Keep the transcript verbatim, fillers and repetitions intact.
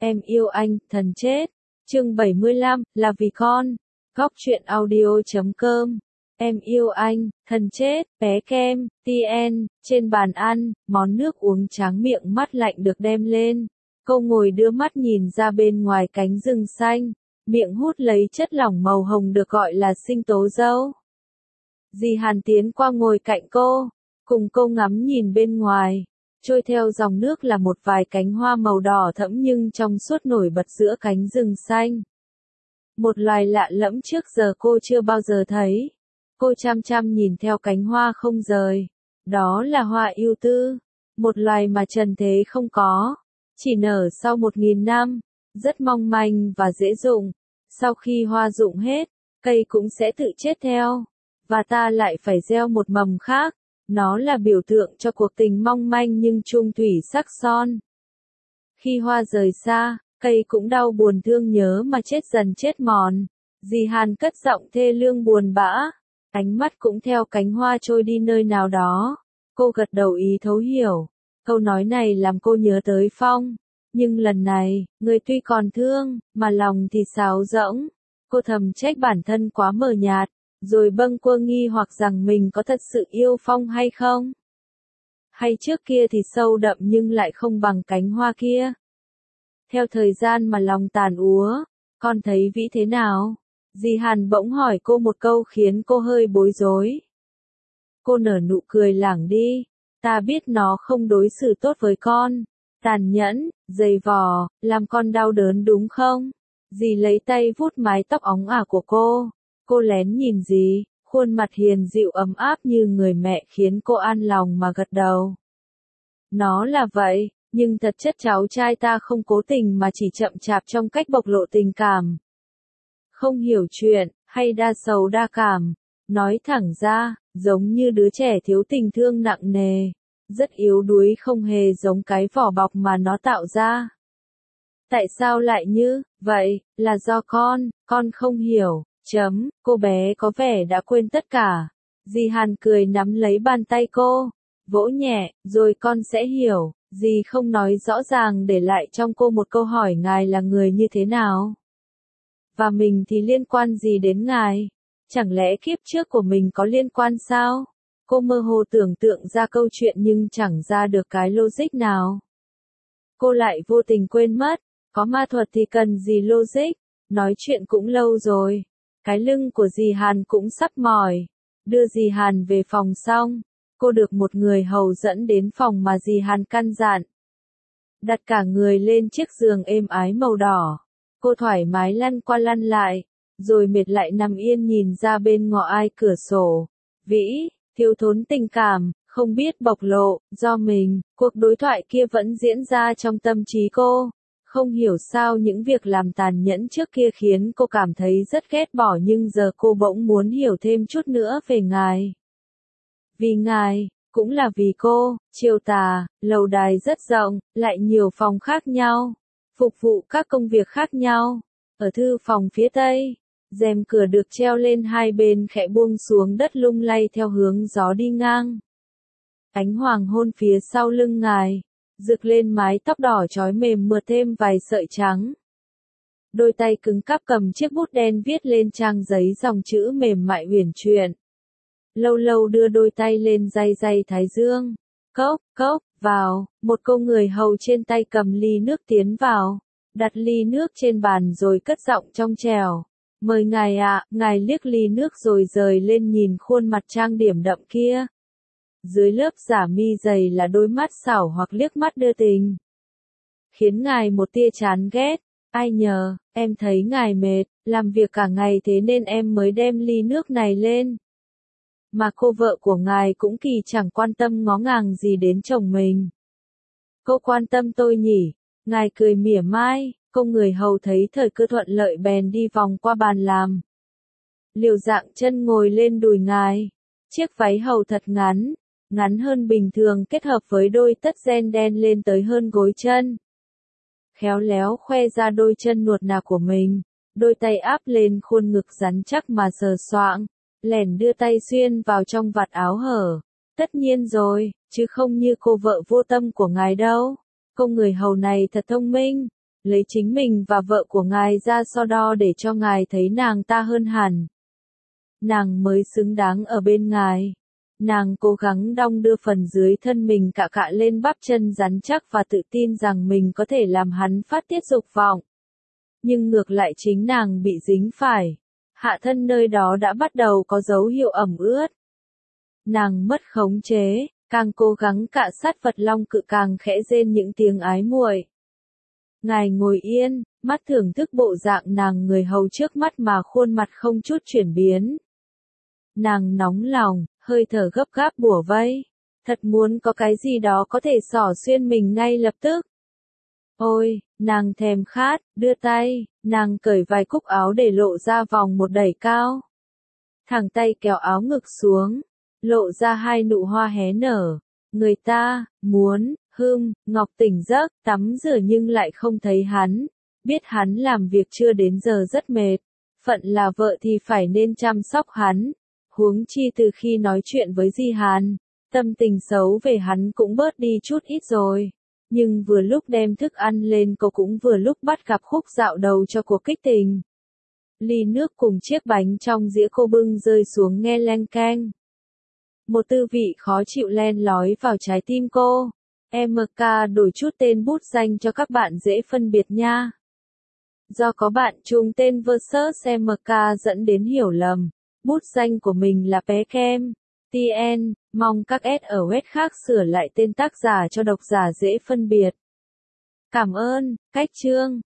Em yêu anh, thần chết. Chương bảy mươi lăm, là vì con. Góc truyện audio chấm com. Em yêu anh, thần chết, bé kem, tn, trên bàn ăn, món nước uống tráng miệng mắt lạnh được đem lên. Cô ngồi đưa mắt nhìn ra bên ngoài cánh rừng xanh, miệng hút lấy chất lỏng màu hồng được gọi là sinh tố dâu. Dì Hàn tiến qua ngồi cạnh cô, cùng cô ngắm nhìn bên ngoài. Trôi theo dòng nước là một vài cánh hoa màu đỏ thẫm nhưng trong suốt nổi bật giữa cánh rừng xanh. Một loài lạ lẫm trước giờ cô chưa bao giờ thấy. Cô chăm chăm nhìn theo cánh hoa không rời. Đó là hoa ưu tư, một loài mà trần thế không có, chỉ nở sau một nghìn năm, rất mong manh và dễ dụng. Sau khi hoa rụng hết, cây cũng sẽ tự chết theo, và ta lại phải gieo một mầm khác. Nó là biểu tượng cho cuộc tình mong manh nhưng chung thủy sắc son. Khi hoa rời xa, cây cũng đau buồn thương nhớ mà chết dần chết mòn. Dì Hàn cất giọng thê lương buồn bã, ánh mắt cũng theo cánh hoa trôi đi nơi nào đó. Cô gật đầu ý thấu hiểu. Câu nói này làm cô nhớ tới Phong. Nhưng lần này, người tuy còn thương, mà lòng thì sáo rỗng. Cô thầm trách bản thân quá mờ nhạt, rồi bâng quơ nghi hoặc rằng mình có thật sự yêu Phong hay không? Hay trước kia thì sâu đậm nhưng lại không bằng cánh hoa kia? Theo thời gian mà lòng tàn úa, con thấy Vĩ thế nào? Dì Hàn bỗng hỏi cô một câu khiến cô hơi bối rối. Cô nở nụ cười lảng đi. Ta biết nó không đối xử tốt với con. Tàn nhẫn, dày vò, làm con đau đớn đúng không? Dì lấy tay vuốt mái tóc óng ả của cô. Cô lén nhìn dì, khuôn mặt hiền dịu ấm áp như người mẹ khiến cô an lòng mà gật đầu. Nó là vậy, nhưng thật chất cháu trai ta không cố tình mà chỉ chậm chạp trong cách bộc lộ tình cảm. Không hiểu chuyện, hay đa sầu đa cảm. Nói thẳng ra, giống như đứa trẻ thiếu tình thương nặng nề. Rất yếu đuối không hề giống cái vỏ bọc mà nó tạo ra. Tại sao lại như vậy? Là do con, con không hiểu. Chấm, cô bé có vẻ đã quên tất cả. Dì Hàn cười nắm lấy bàn tay cô, vỗ nhẹ, rồi con sẽ hiểu. Dì không nói rõ ràng để lại trong cô một câu hỏi ngài là người như thế nào? Và mình thì liên quan gì đến ngài? Chẳng lẽ kiếp trước của mình có liên quan sao? Cô mơ hồ tưởng tượng ra câu chuyện nhưng chẳng ra được cái logic nào. Cô lại vô tình quên mất, có ma thuật thì cần gì logic, nói chuyện cũng lâu rồi. Cái lưng của dì Hàn cũng sắp mỏi. Đưa dì Hàn về phòng xong, cô được một người hầu dẫn đến phòng mà dì Hàn căn dặn. Đặt cả người lên chiếc giường êm ái màu đỏ. Cô thoải mái lăn qua lăn lại, rồi mệt lại nằm yên nhìn ra bên ngõ ai cửa sổ. Vĩ, thiếu thốn tình cảm, không biết bộc lộ, do mình, cuộc đối thoại kia vẫn diễn ra trong tâm trí cô. Không hiểu sao những việc làm tàn nhẫn trước kia khiến cô cảm thấy rất ghét bỏ nhưng giờ cô bỗng muốn hiểu thêm chút nữa về ngài. Vì ngài, cũng là vì cô, chiều tà, lầu đài rất rộng, lại nhiều phòng khác nhau, phục vụ các công việc khác nhau. Ở thư phòng phía tây, rèm cửa được treo lên hai bên khẽ buông xuống đất lung lay theo hướng gió đi ngang. Ánh hoàng hôn phía sau lưng ngài rực lên mái tóc đỏ chói mềm mượt thêm vài sợi trắng. Đôi tay cứng cáp cầm chiếc bút đen viết lên trang giấy dòng chữ mềm mại huyền chuyển. Lâu lâu đưa đôi tay lên day day thái dương. Cốc, cốc, vào, một cô người hầu trên tay cầm ly nước tiến vào, đặt ly nước trên bàn rồi cất giọng trong trẻo. Mời ngài ạ, ngài liếc ly nước rồi rời lên nhìn khuôn mặt trang điểm đậm kia. Dưới lớp giả mi dày là đôi mắt xảo hoặc liếc mắt đưa tình. Khiến ngài một tia chán ghét. Ai nhờ, em thấy ngài mệt, làm việc cả ngày thế nên em mới đem ly nước này lên. Mà cô vợ của ngài cũng kỳ chẳng quan tâm ngó ngàng gì đến chồng mình. Cô quan tâm tôi nhỉ? Ngài cười mỉa mai, cô người hầu thấy thời cơ thuận lợi bèn đi vòng qua bàn làm. Liều dạng chân ngồi lên đùi ngài. Chiếc váy hầu thật ngắn, ngắn hơn bình thường kết hợp với đôi tất ren đen lên tới hơn gối chân. Khéo léo khoe ra đôi chân nuột nà của mình, đôi tay áp lên khuôn ngực rắn chắc mà sờ soạng, lẻn đưa tay xuyên vào trong vạt áo hở. Tất nhiên rồi, chứ không như cô vợ vô tâm của ngài đâu. Cô người hầu này thật thông minh, lấy chính mình và vợ của ngài ra so đo để cho ngài thấy nàng ta hơn hẳn. Nàng mới xứng đáng ở bên ngài. Nàng cố gắng đong đưa phần dưới thân mình cạ cạ lên bắp chân rắn chắc và tự tin rằng mình có thể làm hắn phát tiết dục vọng. Nhưng ngược lại chính nàng bị dính phải. Hạ thân nơi đó đã bắt đầu có dấu hiệu ẩm ướt. Nàng mất khống chế, càng cố gắng cạ sát vật long cự càng khẽ rên những tiếng ái muội. Ngài ngồi yên, mắt thưởng thức bộ dạng nàng người hầu trước mắt mà khuôn mặt không chút chuyển biến. Nàng nóng lòng, hơi thở gấp gáp bủa vây. Thật muốn có cái gì đó có thể xỏ xuyên mình ngay lập tức. Ôi, nàng thèm khát, đưa tay, nàng cởi vài cúc áo để lộ ra vòng một đẩy cao. Thẳng tay kéo áo ngực xuống, lộ ra hai nụ hoa hé nở. Người ta, muốn, hưng, Ngọc tỉnh giấc, tắm rửa nhưng lại không thấy hắn. Biết hắn làm việc chưa đến giờ rất mệt. Phận là vợ thì phải nên chăm sóc hắn. Huống chi từ khi nói chuyện với Di Hàn, tâm tình xấu về hắn cũng bớt đi chút ít rồi. Nhưng vừa lúc đem thức ăn lên cô cũng vừa lúc bắt gặp khúc dạo đầu cho cuộc kích tình. Ly nước cùng chiếc bánh trong dĩa cô bưng rơi xuống nghe leng keng. Một tư vị khó chịu len lói vào trái tim cô. em ca đổi chút tên bút danh cho các bạn dễ phân biệt nha. Do có bạn chung tên versus em ca dẫn đến hiểu lầm. Bút danh của mình là Bé Kem, tê en, mong các S ở web khác sửa lại tên tác giả cho độc giả dễ phân biệt. Cảm ơn, cách chương.